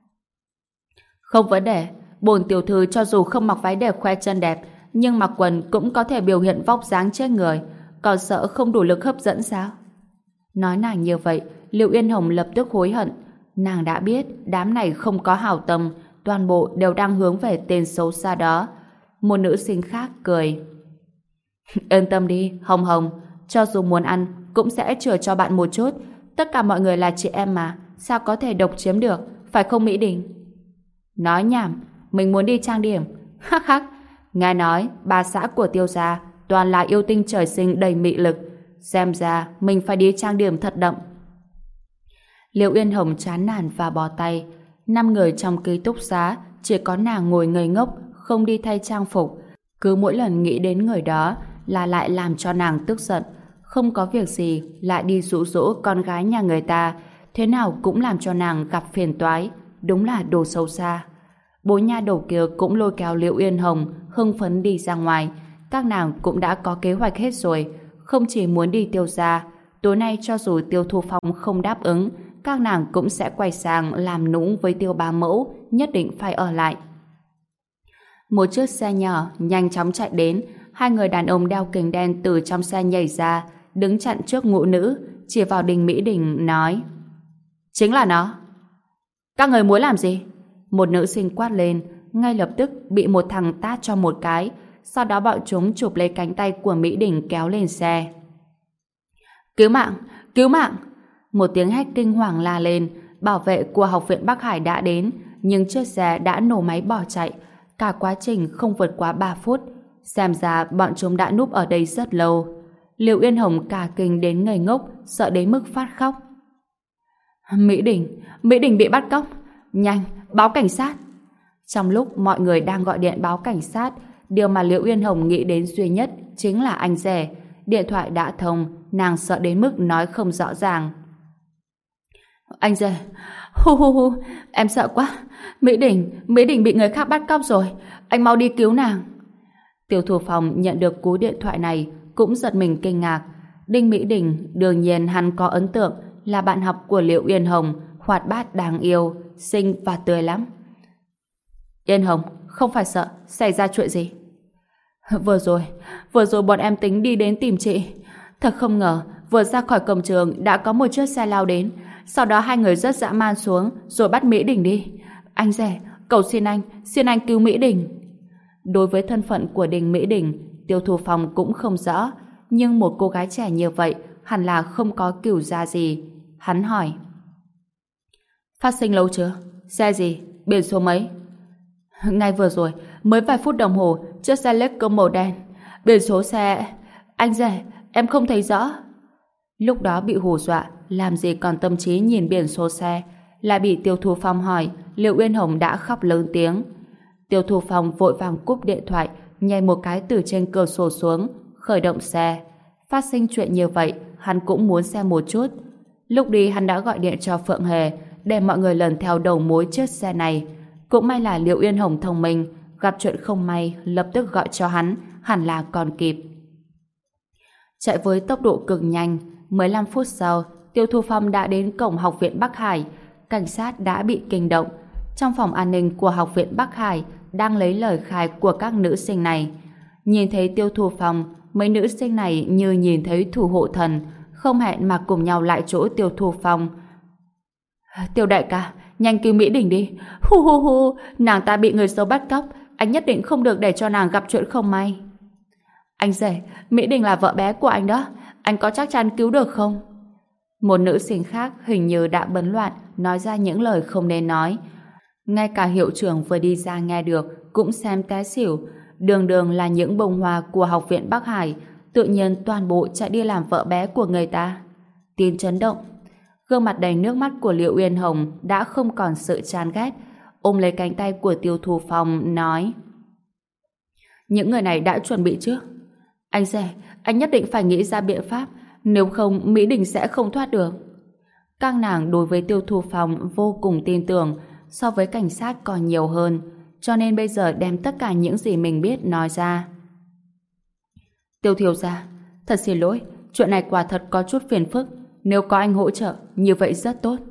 S1: Không vấn đề, bổn tiểu thư cho dù không mặc váy đẹp khoe chân đẹp, nhưng mặc quần cũng có thể biểu hiện vóc dáng chết người, còn sợ không đủ lực hấp dẫn sao? Nói nàng như vậy, Liệu Yên Hồng lập tức hối hận. Nàng đã biết đám này không có hảo tâm, toàn bộ đều đang hướng về tên xấu xa đó. Một nữ sinh khác cười. Yên tâm đi, Hồng Hồng, cho dù muốn ăn cũng sẽ chừa cho bạn một chút. Tất cả mọi người là chị em mà, sao có thể độc chiếm được, phải không Mỹ Đình? Nói nhảm, mình muốn đi trang điểm. Hắc hắc, nghe nói bà xã của Tiêu gia toàn là yêu tinh trời sinh đầy mị lực, xem ra mình phải đi trang điểm thật đậm. Liệu Yên Hồng chán nản và bỏ tay. 5 người trong ký túc xá chỉ có nàng ngồi ngây ngốc, không đi thay trang phục. Cứ mỗi lần nghĩ đến người đó là lại làm cho nàng tức giận. Không có việc gì lại đi dụ dỗ con gái nhà người ta, thế nào cũng làm cho nàng gặp phiền toái. Đúng là đồ xấu xa. Bố nha đầu kia cũng lôi kéo Liệu Yên Hồng hưng phấn đi ra ngoài. Các nàng cũng đã có kế hoạch hết rồi, không chỉ muốn đi Tiêu gia. Tối nay cho dù Tiêu Thu Phong không đáp ứng, các nàng cũng sẽ quay sang làm nũng với Tiêu bá mẫu, nhất định phải ở lại. Một chiếc xe nhỏ nhanh chóng chạy đến, hai người đàn ông đeo kính đen từ trong xe nhảy ra, đứng chặn trước ngũ nữ, chỉ vào Đinh Mỹ Đình nói: Chính là nó. Các người muốn làm gì? Một nữ sinh quát lên, ngay lập tức bị một thằng tát cho một cái, sau đó bọn chúng chụp lấy cánh tay của Mỹ Đình kéo lên xe. Cứu mạng! Cứu mạng! Một tiếng hét kinh hoàng la lên, bảo vệ của học viện Bắc Hải đã đến, nhưng chiếc xe đã nổ máy bỏ chạy. Cả quá trình không vượt quá 3 phút, xem ra bọn chúng đã núp ở đây rất lâu. Liệu Yên Hồng cả kinh đến ngây ngốc, sợ đến mức phát khóc. Mỹ Đình bị bắt cóc. Nhanh, báo cảnh sát. Trong lúc mọi người đang gọi điện báo cảnh sát, điều mà Liễu Yên Hồng nghĩ đến duy nhất chính là anh rể. Điện thoại đã thông, nàng sợ đến mức nói không rõ ràng. Anh rể, hu, em sợ quá. Mỹ Đình bị người khác bắt cóc rồi. Anh mau đi cứu nàng. Tiêu Thu Phong nhận được cú điện thoại này cũng giật mình kinh ngạc. Đinh Mỹ Đình đương nhiên hắn có ấn tượng là bạn học của Liễu Yên Hồng, hoạt bát đáng yêu, xinh và tươi lắm. Yên Hồng, không phải sợ xảy ra chuyện gì? Vừa rồi bọn em tính đi đến tìm chị. Thật không ngờ, vừa ra khỏi cổng trường đã có một chiếc xe lao đến. Sau đó hai người rất dã man xuống rồi bắt Mỹ Đình đi. Anh rể, cầu xin anh cứu Mỹ Đình. Đối với thân phận của Đinh Mỹ Đình, Tiêu Thu Phong cũng không rõ, nhưng một cô gái trẻ như vậy hẳn là không có cửu gia gì. Hắn hỏi: Phát sinh lâu chưa? Xe gì? Biển số mấy? Ngay vừa rồi, mới vài phút đồng hồ, chiếc xe Lexus màu đen. Biển số xe... Anh rể, em không thấy rõ. Lúc đó bị hù dọa, làm gì còn tâm trí nhìn biển số xe, lại bị Tiêu Thu Phong hỏi. Liệu Uyên Hồng đã khóc lớn tiếng. Tiêu Thu Phong vội vàng cúp điện thoại, nhảy một cái từ trên cửa sổ xuống, khởi động xe. Phát sinh chuyện như vậy, hắn cũng muốn xem một chút. Lúc đi hắn đã gọi điện cho Phượng Hề để mọi người lần theo đầu mối chiếc xe này. Cũng may là Liễu Yên Hồng thông minh, gặp chuyện không may lập tức gọi cho hắn, hẳn là còn kịp. Chạy với tốc độ cực nhanh, 15 phút sau, Tiêu Thu Phong đã đến cổng học viện Bắc Hải. Cảnh sát đã bị kinh động. Trong phòng an ninh của học viện Bắc Hải đang lấy lời khai của các nữ sinh này. Nhìn thấy Tiêu Thu Phong, mấy nữ sinh này như nhìn thấy thủ hộ thần, không hẹn mà cùng nhau lại chỗ Tiêu Thu Phong. Tiêu đại ca, nhanh cứu Mỹ Đình đi. Hu, nàng ta bị người xấu bắt cóc, anh nhất định không được để cho nàng gặp chuyện không may. Anh rể, Mỹ Đình là vợ bé của anh đó, anh có chắc chắn cứu được không? Một nữ sinh khác hình như đã bấn loạn, nói ra những lời không nên nói. Ngay cả hiệu trưởng vừa đi ra nghe được cũng xem té xỉu. Đường là những bông hoa của học viện Bắc Hải, tự nhiên toàn bộ chạy đi làm vợ bé của người ta. Tin chấn động. Gương mặt đầy nước mắt của Liễu Uyên Hồng đã không còn sự chán ghét, ôm lấy cánh tay của Tiêu Thu Phong nói: Những người này đã chuẩn bị trước. Anh rể, anh nhất định phải nghĩ ra biện pháp, nếu không Mỹ Đình sẽ không thoát được. Các nàng đối với Tiêu Thu Phong vô cùng tin tưởng, so với cảnh sát còn nhiều hơn, cho nên bây giờ đem tất cả những gì mình biết nói ra. Tiêu thiếu gia, thật xin lỗi, chuyện này quả thật có chút phiền phức, nếu có anh hỗ trợ, như vậy rất tốt.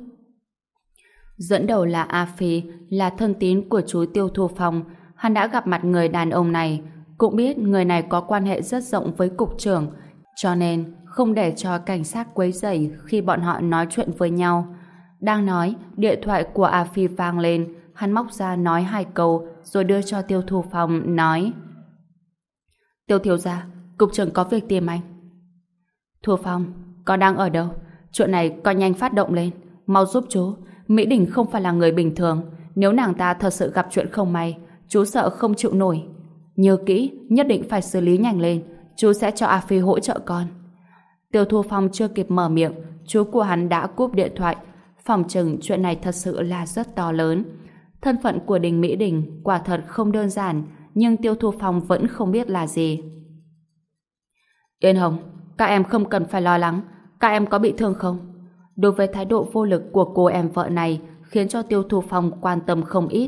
S1: Dẫn đầu là A Phi, là thân tín của chú Tiêu Thu Phong. Hắn đã gặp mặt người đàn ông này, cũng biết người này có quan hệ rất rộng với cục trưởng, cho nên không để cho cảnh sát quấy rầy khi bọn họ nói chuyện với nhau. Đang nói, điện thoại của A Phi vang lên, hắn móc ra nói 2 câu, rồi đưa cho Tiêu Thu Phong, nói: Tiêu thiếu gia, cục trưởng có việc tìm anh. Thu Phong, con đang ở đâu? Chuyện này con nhanh phát động lên, mau giúp chú. Mỹ Đình không phải là người bình thường, nếu nàng ta thật sự gặp chuyện không may, chú sợ không chịu nổi. Nhớ kỹ, nhất định phải xử lý nhanh lên, chú sẽ cho A Phi hỗ trợ con. Tiêu Thu Phong chưa kịp mở miệng, chú của hắn đã cúp điện thoại. Phòng chừng chuyện này thật sự là rất to lớn. Thân phận của Đinh Mỹ Đình quả thật không đơn giản, nhưng Tiêu Thu Phong vẫn không biết là gì. Yên Hồng, các em không cần phải lo lắng. Các em có bị thương không? Đối với thái độ vô lực của cô em vợ này khiến cho Tiêu Thu Phong quan tâm không ít.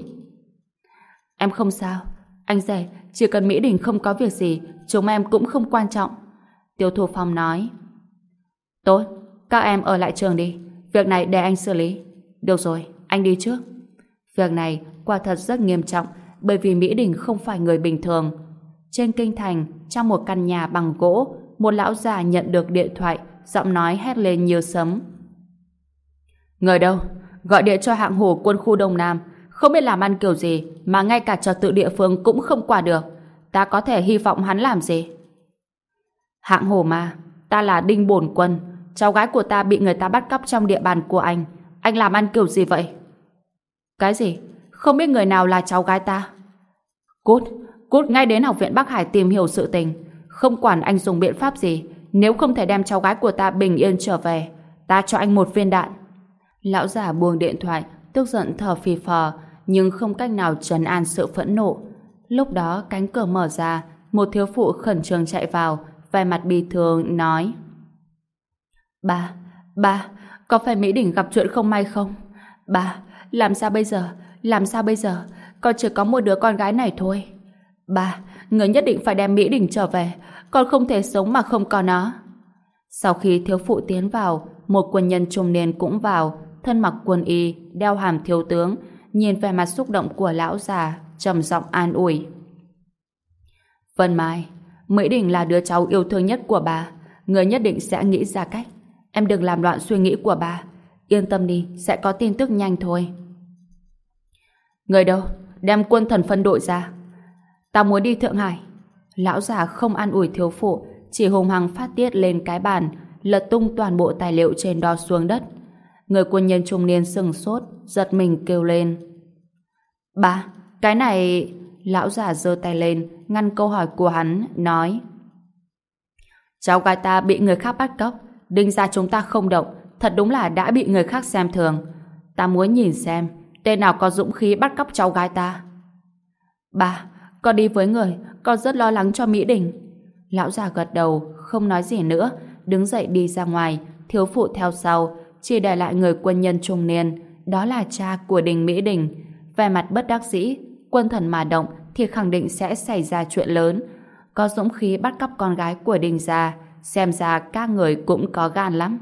S1: Em không sao. Anh rể, chỉ cần Mỹ Đình không có việc gì, chúng em cũng không quan trọng. Tiêu Thu Phong nói. Tốt, các em ở lại trường đi. Việc này để anh xử lý. Được rồi, anh đi trước. Việc này quả thật rất nghiêm trọng, bởi vì Mỹ Đình không phải người bình thường. Trên kinh thành, trong một căn nhà bằng gỗ, một lão già nhận được điện thoại, giọng nói hét lên như sấm. Người đâu? Gọi điện cho hạng hổ quân khu Đông Nam, không biết làm ăn kiểu gì mà ngay cả trật tự địa phương cũng không qua được. Ta có thể hy vọng hắn làm gì? Hạng hổ mà, ta là Đinh Bổn Quân, cháu gái của ta bị người ta bắt cóc trong địa bàn của anh làm ăn kiểu gì vậy? Cái gì? Không biết người nào là cháu gái ta? Cút ngay đến học viện Bắc Hải tìm hiểu sự tình. Không quản anh dùng biện pháp gì, nếu không thể đem cháu gái của ta bình yên trở về, ta cho anh một viên đạn. Lão già buông điện thoại, tức giận thở phì phò, nhưng không cách nào trấn an sự phẫn nộ. Lúc đó cánh cửa mở ra, một thiếu phụ khẩn trương chạy vào, vẻ mặt bi thương nói: Ba, có phải Mỹ Đình gặp chuyện không may không? Ba, làm sao bây giờ? Con chỉ có một đứa con gái này thôi. Ba, người nhất định phải đem Mỹ Đình trở về, con không thể sống mà không có nó. Sau khi thiếu phụ tiến vào, một quân nhân trung niên cũng vào, thân mặc quân y, đeo hàm thiếu tướng, nhìn vẻ mặt xúc động của lão già, trầm giọng an ủi: Vân Mai, Mỹ Đình là đứa cháu yêu thương nhất của bà, người nhất định sẽ nghĩ ra cách. Em đừng làm loạn suy nghĩ của bà, yên tâm đi, sẽ có tin tức nhanh thôi. Người đâu? Đem quân thần phân đội ra. Ta muốn đi Thượng Hải. Lão già không an ủi thiếu phụ, chỉ hùng hăng phát tiết lên cái bàn, lật tung toàn bộ tài liệu trên đó xuống đất. Người quân nhân trung niên sừng sốt, giật mình kêu lên: Ba, cái này... Lão già giơ tay lên, ngăn câu hỏi của hắn, nói: Cháu gái ta bị người khác bắt cóc, Đinh gia chúng ta không động, thật đúng là đã bị người khác xem thường. Ta muốn nhìn xem tên nào có dũng khí bắt cóc cháu gái ta. Ba, con đi với người, con rất lo lắng cho Mỹ Đình. Lão già gật đầu, không nói gì nữa, đứng dậy đi ra ngoài, thiếu phụ theo sau, chỉ để lại người quân nhân trung niên, đó là cha của Đinh Mỹ Đình. Vẻ mặt bất đắc dĩ, quân thần mà động thì khẳng định sẽ xảy ra chuyện lớn. Có dũng khí bắt cóc con gái của Đinh gia, xem ra các người cũng có gan lắm.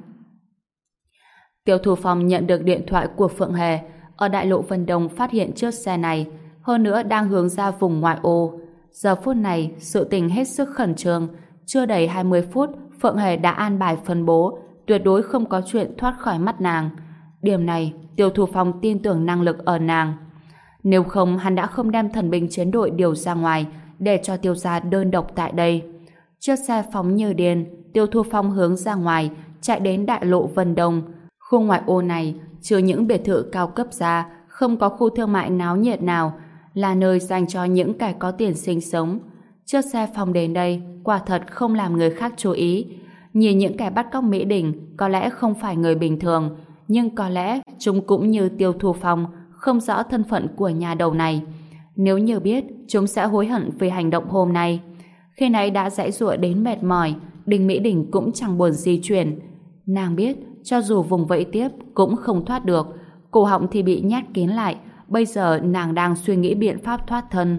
S1: Tiêu Thu Phong nhận được điện thoại của Phượng Hề, ở đại lộ Vân Đông phát hiện chiếc xe này, hơn nữa đang hướng ra vùng ngoại ô. Giờ phút này, sự tình hết sức khẩn trương, chưa đầy 20 phút, Phượng Hề đã an bài phân bố, tuyệt đối không có chuyện thoát khỏi mắt nàng. Điểm này, Tiêu Thu Phong tin tưởng năng lực ở nàng. Nếu không, hắn đã không đem thần binh chiến đội điều ra ngoài để cho Tiêu gia đơn độc tại đây. Chiếc xe phóng như điên, Tiêu Thu Phong hướng ra ngoài, chạy đến đại lộ Vân Đông. Khu ngoại ô này, trừ những biệt thự cao cấp ra, không có khu thương mại náo nhiệt nào, là nơi dành cho những kẻ có tiền sinh sống. Chiếc xe phóng đến đây, quả thật không làm người khác chú ý. Nhìn những kẻ bắt cóc Mỹ Đình, có lẽ không phải người bình thường, nhưng có lẽ chúng cũng như Tiêu Thu Phong, không rõ thân phận của nhà đầu này. Nếu như biết, chúng sẽ hối hận về hành động hôm nay. Khi nãy đã giãy giụa đến mệt mỏi, Đinh Mỹ Đình cũng chẳng buồn di chuyển. Nàng biết, cho dù vùng vẫy tiếp cũng không thoát được, cổ họng thì bị nhét kín lại. Bây giờ nàng đang suy nghĩ biện pháp thoát thân.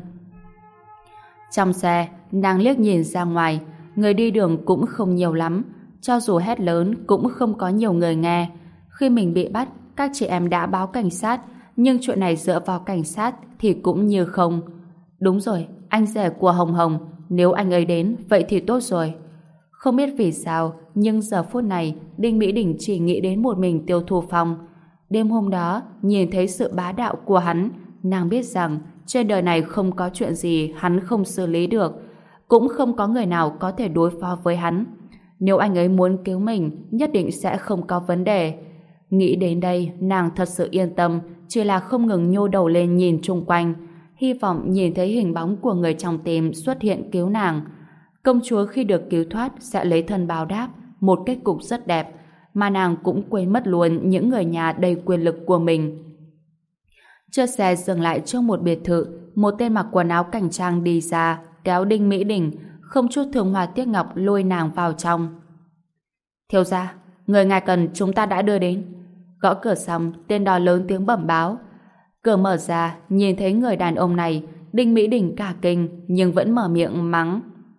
S1: Trong xe, nàng liếc nhìn ra ngoài, người đi đường cũng không nhiều lắm, cho dù hét lớn cũng không có nhiều người nghe. Khi mình bị bắt, các chị em đã báo cảnh sát, nhưng chuyện này dựa vào cảnh sát thì cũng như không. Đúng rồi, anh rể của Hồng Hồng, nếu anh ấy đến, vậy thì tốt rồi. Không biết vì sao, nhưng giờ phút này, Đinh Mỹ Đình chỉ nghĩ đến một mình Tiêu Thu Phong. Đêm hôm đó, nhìn thấy sự bá đạo của hắn, nàng biết rằng trên đời này không có chuyện gì hắn không xử lý được, cũng không có người nào có thể đối phó với hắn. Nếu anh ấy muốn cứu mình, nhất định sẽ không có vấn đề. Nghĩ đến đây, nàng thật sự yên tâm, chỉ là không ngừng nhô đầu lên nhìn chung quanh, hy vọng nhìn thấy hình bóng của người trong tim xuất hiện cứu nàng. Công chúa khi được cứu thoát sẽ lấy thân báo đáp, một kết cục rất đẹp, mà nàng cũng quên mất luôn những người nhà đầy quyền lực của mình. Chiếc xe dừng lại trước một biệt thự, một tên mặc quần áo cảnh trang đi ra, kéo Đinh Mỹ Đình, không chút thương hoa tiếc ngọc lôi nàng vào trong. Thiếu gia, người ngài cần chúng ta đã đưa đến. Gõ cửa xong, tên đó lớn tiếng bẩm báo. Cửa mở ra, nhìn thấy người đàn ông này, Đinh Mỹ Đình cả kinh, nhưng vẫn mở miệng mắng.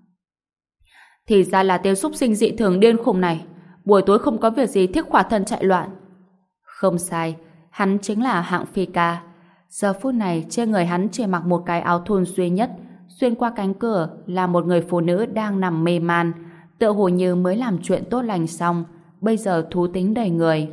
S1: Thì ra là tên súc sinh dị thường điên khùng này, buổi tối không có việc gì thích khỏa thân chạy loạn. Không sai, hắn chính là Hạng Phi Ca. Giờ phút này trên người hắn chỉ mặc một cái áo thun duy nhất, xuyên qua cánh cửa là một người phụ nữ đang nằm mê man, tựa hồ như mới làm chuyện tốt lành xong, bây giờ thú tính đầy người.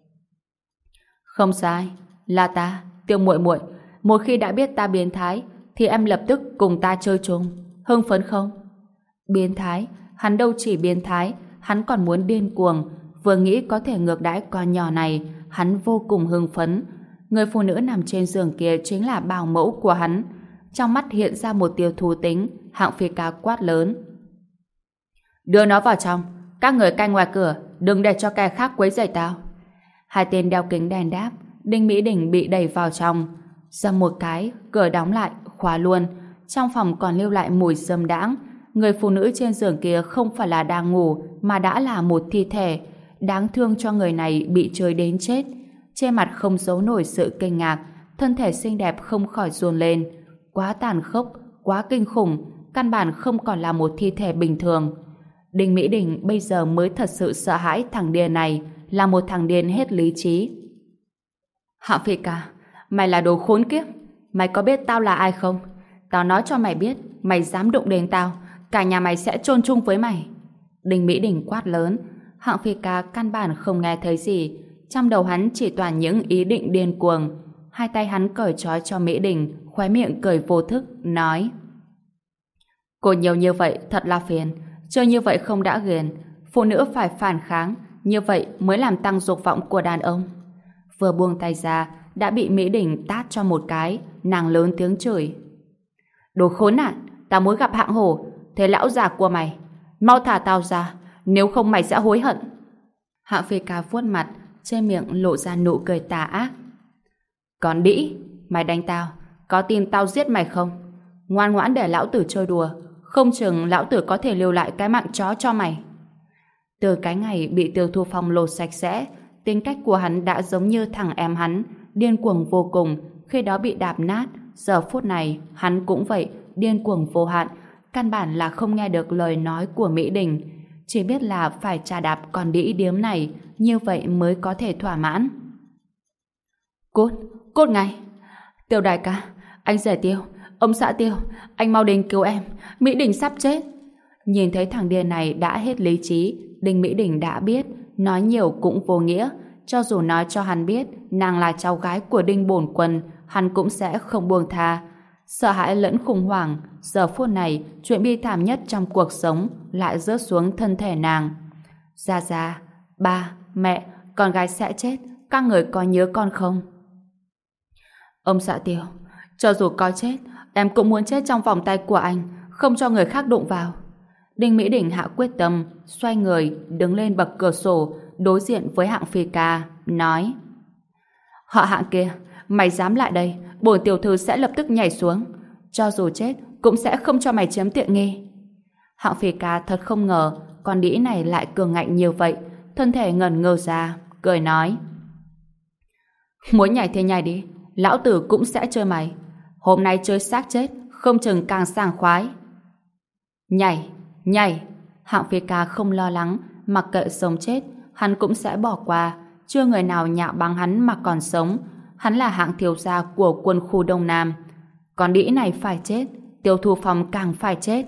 S1: Không sai, là ta, Tiêu muội muội. Một khi đã biết ta biến thái, thì em lập tức cùng ta chơi chung. Hưng phấn không? Biến thái? Hắn đâu chỉ biến thái, hắn còn muốn điên cuồng. Vừa nghĩ có thể ngược đãi con nhỏ này, hắn vô cùng hưng phấn. Người phụ nữ nằm trên giường kia chính là bảo mẫu của hắn. Trong mắt hiện ra một tia thú tính, Hạng Phi Ca quát lớn. Đưa nó vào trong, các người canh ngoài cửa, đừng để cho kẻ khác quấy rầy tao. Hai tên đeo kính đen đáp. Đinh Mỹ Đình bị đẩy vào trong. Dầm một cái, cửa đóng lại, khóa luôn. Trong phòng còn lưu lại mùi dâm đãng. Người phụ nữ trên giường kia không phải là đang ngủ, mà đã là một thi thể. Đáng thương cho người này bị chơi đến chết. Trên mặt không giấu nổi sự kinh ngạc, thân thể xinh đẹp không khỏi run lên. Quá tàn khốc, quá kinh khủng, căn bản không còn là một thi thể bình thường. Đinh Mỹ Đình bây giờ mới thật sự sợ hãi thằng điên này, là một thằng điên hết lý trí. Hạng Phi Ca, mày là đồ khốn kiếp. Mày có biết tao là ai không? Tao nói cho mày biết, mày dám đụng đến tao, cả nhà mày sẽ chôn chung với mày. Đinh Mỹ Đình quát lớn. Hạng Phi Ca căn bản không nghe thấy gì. Trong đầu hắn chỉ toàn những ý định điên cuồng. Hai tay hắn cởi trói cho Mỹ Đình, khóe miệng cười vô thức, nói: Cô nhiều như vậy thật là phiền. Chơi như vậy không đã ghiền. Phụ nữ phải phản kháng, như vậy mới làm tăng dục vọng của đàn ông. Vừa buông tay ra, đã bị Mỹ Đình tát cho một cái, nàng lớn tiếng chửi: Đồ khốn nạn, tao muốn gặp Hạng Hổ. Thế lão già của mày, mau thả tao ra, nếu không mày sẽ hối hận. Hạng Phi Ca vuốt mặt, trên miệng lộ ra nụ cười tà ác. Còn đĩ, mày đánh tao, có tin tao giết mày không? Ngoan ngoãn để lão tử chơi đùa, không chừng lão tử có thể lưu lại cái mạng chó cho mày. Từ cái ngày bị Tiêu Thu Phong lột sạch sẽ, tính cách của hắn đã giống như thằng em hắn, điên cuồng vô cùng, khi đó bị đạp nát. Giờ phút này hắn cũng vậy, điên cuồng vô hạn, căn bản là không nghe được lời nói của Mỹ Đình, chỉ biết là phải chà đạp con đĩ điếm này, như vậy mới có thể thỏa mãn. Cút ngay. Tiêu đại ca, anh rể Tiêu, ông xã Tiêu, anh mau đến cứu em, Mỹ Đình sắp chết. Nhìn thấy thằng điên này đã hết lý trí, Đinh Mỹ Đình đã biết nói nhiều cũng vô nghĩa. Cho dù nói cho hắn biết nàng là cháu gái của Đinh Bổn Quân, hắn cũng sẽ không buông tha. Sợ hãi lẫn khủng hoảng, giờ phút này chuyện bi thảm nhất trong cuộc sống lại rớt xuống thân thể nàng. Gia, ba, mẹ, con gái sẽ chết, các người có nhớ con không? Ông xã Tiêu, cho dù có chết, em cũng muốn chết trong vòng tay của anh, không cho người khác đụng vào. Đinh Mỹ Đình hạ quyết tâm, xoay người, đứng lên bậc cửa sổ, đối diện với Hạng Phi Ca, nói: Họ Hạng kia, mày dám lại đây, bổn tiểu thư sẽ lập tức nhảy xuống. Cho dù chết, cũng sẽ không cho mày chiếm tiện nghi. Hạng Phi Ca thật không ngờ, con đĩ này lại cường ngạnh như vậy, thân thể ngẩn ngơ ra, cười nói: Muốn nhảy thì nhảy đi, lão tử cũng sẽ chơi mày. Hôm nay chơi xác chết, không chừng càng sảng khoái. Nhảy. Hạng Phi Ca không lo lắng, mặc kệ sống chết, hắn cũng sẽ bỏ qua. Chưa người nào nhạo báng hắn mà còn sống. Hắn là hạng thiếu gia của quân khu Đông Nam. Con đĩ này phải chết, Tiêu Thu Phong càng phải chết.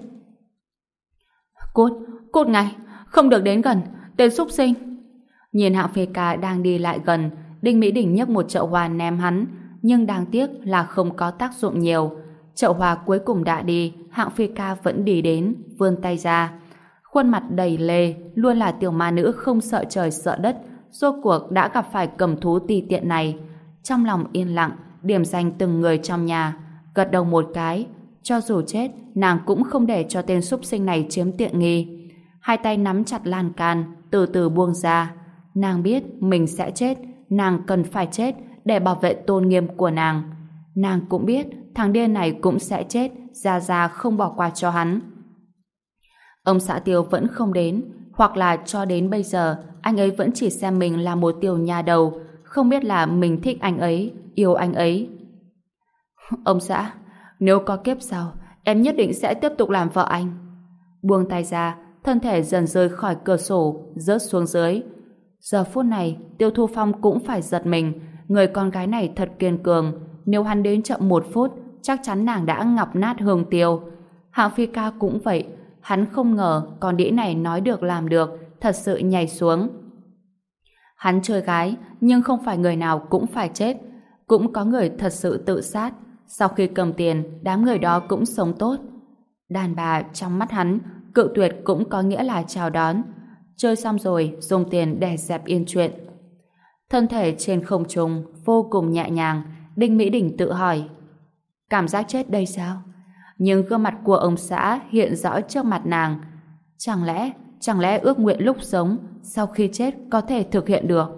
S1: Cút ngay, không được đến gần, tên súc sinh. Nhìn Hạng Phi Ca đang đi lại gần, Đinh Mỹ Đình nhấc một chậu hoa ném hắn, nhưng đáng tiếc là không có tác dụng nhiều. Chậu hoa cuối cùng đã đi, Hạng Phi Ca vẫn đi đến, vươn tay ra. Khuôn mặt đầy lê, luôn là tiểu ma nữ không sợ trời sợ đất, rốt cuộc đã gặp phải cầm thú ti tiện này. Trong lòng yên lặng, điểm danh từng người trong nhà, gật đầu một cái. Cho dù chết, nàng cũng không để cho tên súc sinh này chiếm tiện nghi. Hai tay nắm chặt lan can, từ từ buông ra. Nàng biết mình sẽ chết, nàng cần phải chết để bảo vệ tôn nghiêm của nàng. Nàng cũng biết thằng điên này cũng sẽ chết, Gia không bỏ qua cho hắn. Ông xã Tiêu vẫn không đến, hoặc là cho đến bây giờ anh ấy vẫn chỉ xem mình là một tiểu nha đầu, không biết là mình thích anh ấy, yêu anh ấy. Ông xã, nếu có kiếp sau, em nhất định sẽ tiếp tục làm vợ anh. Buông tay ra, thân thể dần rơi khỏi cửa sổ, rớt xuống dưới. Giờ phút này, Tiêu Thu Phong cũng phải giật mình, người con gái này thật kiên cường, nếu hắn đến chậm 1 phút, chắc chắn nàng đã ngọc nát hương tiêu. Hạng Phi Ca cũng vậy, hắn không ngờ con đĩ này nói được làm được, thật sự nhảy xuống. Hắn chơi gái, nhưng không phải người nào cũng phải chết. Cũng có người thật sự tự sát. Sau khi cầm tiền, đám người đó cũng sống tốt. Đàn bà trong mắt hắn, cự tuyệt cũng có nghĩa là chào đón. Chơi xong rồi, dùng tiền để dẹp yên chuyện. Thân thể trên không trung vô cùng nhẹ nhàng, Đinh Mỹ Đình tự hỏi, cảm giác chết đây sao? Nhưng gương mặt của ông xã hiện rõ trước mặt nàng. Chẳng lẽ ước nguyện lúc sống, sau khi chết có thể thực hiện được?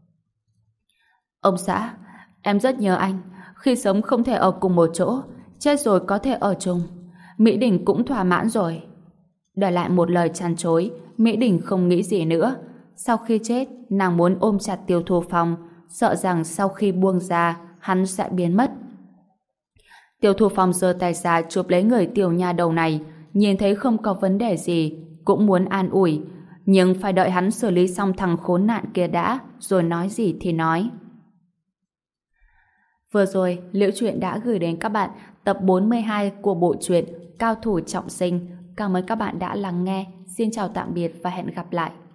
S1: Ông xã, em rất nhớ anh. Khi sống không thể ở cùng một chỗ, chết rồi có thể ở chung. Mỹ Đình cũng thỏa mãn rồi. Để lại một lời chăn chối, Mỹ Đình không nghĩ gì nữa. Sau khi chết, nàng muốn ôm chặt Tiêu Thu Phong, sợ rằng sau khi buông ra, hắn sẽ biến mất. Tiêu Thu Phong giơ tay ra chụp lấy người tiểu nha đầu này, nhìn thấy không có vấn đề gì, cũng muốn an ủi, nhưng phải đợi hắn xử lý xong thằng khốn nạn kia đã, rồi nói gì thì nói. Vừa rồi, Liễu Chuyện đã gửi đến các bạn tập 42 của bộ truyện Cao thủ trọng sinh. Cảm ơn các bạn đã lắng nghe. Xin chào tạm biệt và hẹn gặp lại.